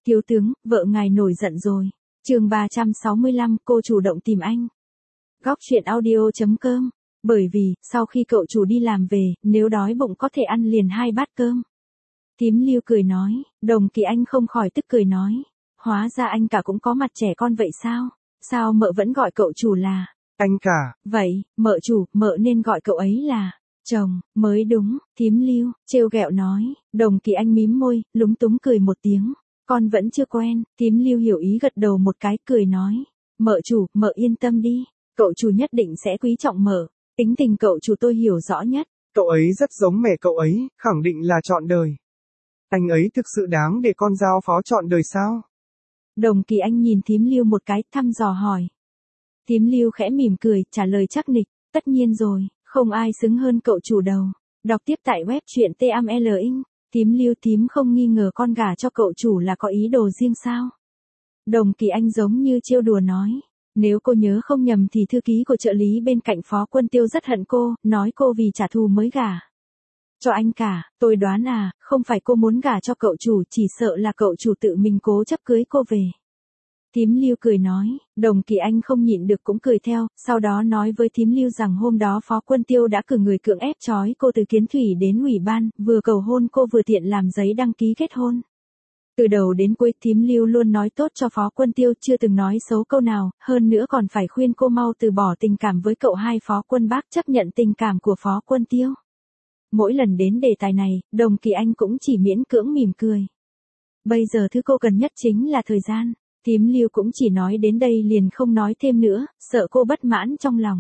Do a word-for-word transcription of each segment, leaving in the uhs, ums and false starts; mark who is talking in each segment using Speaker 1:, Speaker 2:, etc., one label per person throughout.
Speaker 1: Thiếu tướng, vợ ngài nổi giận rồi. Chương ba trăm sáu mươi lăm, cô chủ động tìm anh. Góc truyện audio chấm com. Bởi vì, sau khi cậu chủ đi làm về, nếu đói bụng có thể ăn liền hai bát cơm. Thím Lưu cười nói, Đồng Kỳ Anh không khỏi tức cười nói. Hóa ra anh cả cũng có mặt trẻ con vậy sao? Sao mợ vẫn gọi cậu chủ là
Speaker 2: anh cả?
Speaker 1: Vậy, mợ chủ, mợ nên gọi cậu ấy là chồng, mới đúng. Thím Lưu, trêu ghẹo nói. Đồng Kỳ Anh mím môi, lúng túng cười một tiếng. Con vẫn chưa quen. Thím Lưu hiểu ý gật đầu một cái, cười nói. Mợ chủ, mợ yên tâm đi. Cậu chủ nhất định sẽ quý trọng mợ. Tính tình cậu chủ tôi hiểu rõ nhất.
Speaker 2: Cậu ấy rất giống mẹ cậu ấy, khẳng định là trọn đời. Anh ấy thực sự đáng để con giao phó trọn đời sao?
Speaker 1: Đồng Kỳ Anh nhìn Thím Lưu một cái, thăm dò hỏi. Thím Lưu khẽ mỉm cười, trả lời chắc nịch. Tất nhiên rồi, không ai xứng hơn cậu chủ đầu. Đọc tiếp tại web truyện tê em lờ inh. Thím Lưu, thím không nghi ngờ con gả cho cậu chủ là có ý đồ riêng sao? Đồng Kỳ Anh giống như trêu đùa nói. Nếu cô nhớ không nhầm thì thư ký của trợ lý bên cạnh Phó Quân Tiêu rất hận cô, nói cô vì trả thù mới gả cho anh cả. Tôi đoán à, không phải cô muốn gả cho cậu chủ, chỉ sợ là cậu chủ tự mình cố chấp cưới cô về. Thím Lưu cười nói. Đồng Kỳ Anh không nhịn được cũng cười theo, sau đó nói với Thím Lưu rằng hôm đó Phó Quân Tiêu đã cử người cưỡng ép trói cô từ Kiến Thủy đến ủy ban, vừa cầu hôn cô vừa tiện làm giấy đăng ký kết hôn. Từ đầu đến cuối, Thím Lưu luôn nói tốt cho Phó Quân Tiêu, chưa từng nói xấu câu nào, hơn nữa còn phải khuyên cô mau từ bỏ tình cảm với cậu hai Phó Quân Bác, chấp nhận tình cảm của Phó Quân Tiêu. Mỗi lần đến đề tài này, Đồng Kỳ Anh cũng chỉ miễn cưỡng mỉm cười. Bây giờ thứ cô cần nhất chính là thời gian. Thím Lưu cũng chỉ nói đến đây liền không nói thêm nữa, sợ cô bất mãn trong lòng.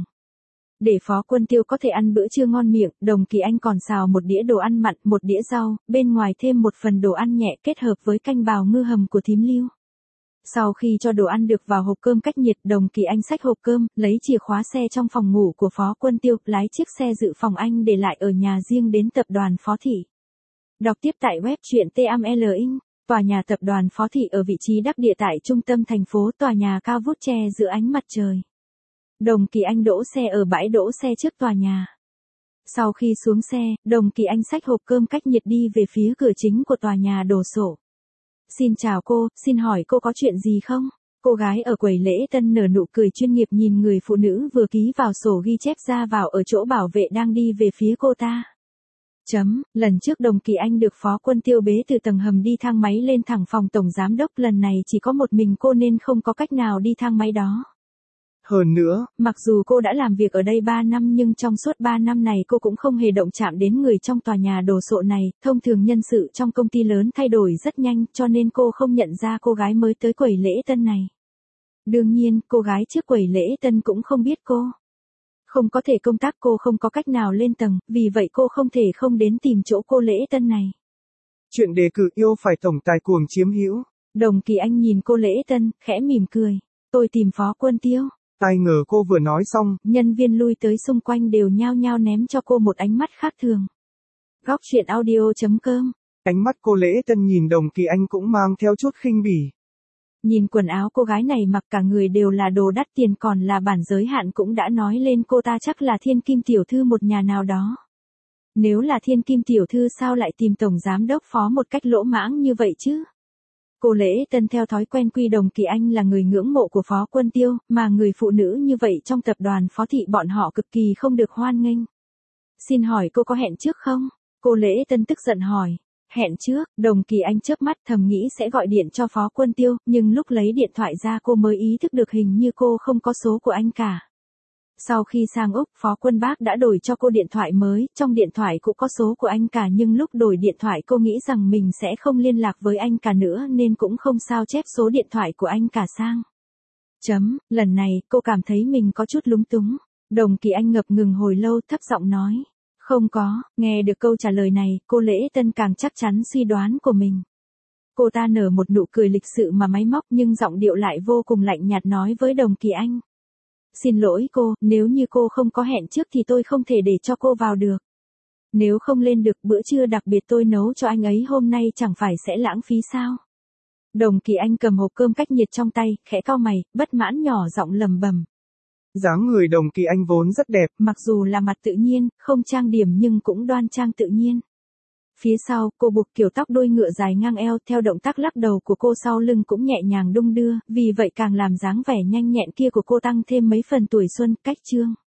Speaker 1: Để Phó Quân Tiêu có thể ăn bữa trưa ngon miệng, Đồng Kỳ Anh còn xào một đĩa đồ ăn mặn, một đĩa rau, bên ngoài thêm một phần đồ ăn nhẹ kết hợp với canh bào ngư hầm của Thím Lưu. Sau khi cho đồ ăn được vào hộp cơm cách nhiệt, Đồng Kỳ Anh xách hộp cơm, lấy chìa khóa xe trong phòng ngủ của Phó Quân Tiêu, lái chiếc xe dự phòng anh để lại ở nhà riêng đến tập đoàn Phó Thị. Đọc tiếp tại web truyện tê em lờ inh. Tòa nhà tập đoàn Phó Thị ở vị trí đắc địa tại trung tâm thành phố, tòa nhà cao vút che giữa ánh mặt trời. Đồng Kỳ Anh đỗ xe ở bãi đỗ xe trước tòa nhà. Sau khi xuống xe, Đồng Kỳ Anh xách hộp cơm cách nhiệt đi về phía cửa chính của tòa nhà đồ sộ. Xin chào cô, xin hỏi cô có chuyện gì không? Cô gái ở quầy lễ tân nở nụ cười chuyên nghiệp nhìn người phụ nữ vừa ký vào sổ ghi chép ra vào ở chỗ bảo vệ đang đi về phía cô ta. Chấm, lần trước Đồng Kỳ Anh được Phó Quân Tiêu bế từ tầng hầm đi thang máy lên thẳng phòng tổng giám đốc, lần này chỉ có một mình cô nên không có cách nào đi thang máy đó.
Speaker 2: Hơn nữa,
Speaker 1: mặc dù cô đã làm việc ở đây ba năm nhưng trong suốt ba năm này cô cũng không hề động chạm đến người trong tòa nhà đồ sộ này, thông thường nhân sự trong công ty lớn thay đổi rất nhanh cho nên cô không nhận ra cô gái mới tới quầy lễ tân này. Đương nhiên, cô gái trước quầy lễ tân cũng không biết cô. Không có thể công tác, cô không có cách nào lên tầng, vì vậy cô không thể không đến tìm chỗ cô lễ tân này.
Speaker 2: Chuyện đề cử yêu phải tổng tài cuồng chiếm hữu.
Speaker 1: Đồng Kỳ Anh nhìn cô lễ tân, khẽ mỉm cười. Tôi tìm Phó Quân Tiêu.
Speaker 2: Ai ngờ cô vừa nói xong,
Speaker 1: nhân viên lui tới xung quanh đều nhao nhao ném cho cô một ánh mắt khác thường. Góc truyện audio chấm com.
Speaker 2: Ánh mắt cô lễ tân nhìn Đồng Kỳ Anh cũng mang theo chút khinh bỉ.
Speaker 1: Nhìn quần áo cô gái này mặc cả người đều là đồ đắt tiền, còn là bản giới hạn cũng đã nói lên cô ta chắc là thiên kim tiểu thư một nhà nào đó. Nếu là thiên kim tiểu thư sao lại tìm tổng giám đốc Phó một cách lỗ mãng như vậy chứ? Cô lễ tân theo thói quen quy Đồng Kỳ Anh là người ngưỡng mộ của Phó Quân Tiêu, mà người phụ nữ như vậy trong tập đoàn Phó Thị bọn họ cực kỳ không được hoan nghênh. Xin hỏi cô có hẹn trước không? Cô lễ tân tức giận hỏi. Hẹn trước, Đồng Kỳ Anh chớp mắt thầm nghĩ sẽ gọi điện cho Phó Quân Tiêu, nhưng lúc lấy điện thoại ra cô mới ý thức được hình như cô không có số của anh cả. Sau khi sang Úc, Phó Quân Bác đã đổi cho cô điện thoại mới, trong điện thoại cũng có số của anh cả, nhưng lúc đổi điện thoại cô nghĩ rằng mình sẽ không liên lạc với anh cả nữa nên cũng không sao chép số điện thoại của anh cả sang. Chấm, lần này cô cảm thấy mình có chút lúng túng. Đồng Kỳ Anh ngập ngừng hồi lâu, thấp giọng nói. Không có. Nghe được câu trả lời này, cô lễ tân càng chắc chắn suy đoán của mình. Cô ta nở một nụ cười lịch sự mà máy móc nhưng giọng điệu lại vô cùng lạnh nhạt nói với Đồng Kỳ Anh. Xin lỗi cô, nếu như cô không có hẹn trước thì tôi không thể để cho cô vào được. Nếu không lên được bữa trưa đặc biệt tôi nấu cho anh ấy hôm nay chẳng phải sẽ lãng phí sao? Đồng Kỳ Anh cầm hộp cơm cách nhiệt trong tay, khẽ cau mày, bất mãn nhỏ giọng lầm bầm.
Speaker 2: Dáng người Đồng Kỳ Anh vốn rất đẹp,
Speaker 1: mặc dù là mặt tự nhiên, không trang điểm nhưng cũng đoan trang tự nhiên. Phía sau, cô buộc kiểu tóc đuôi ngựa dài ngang eo, theo động tác lắc đầu của cô sau lưng cũng nhẹ nhàng đung đưa, vì vậy càng làm dáng vẻ nhanh nhẹn kia của cô tăng thêm mấy phần tuổi xuân, cách trương.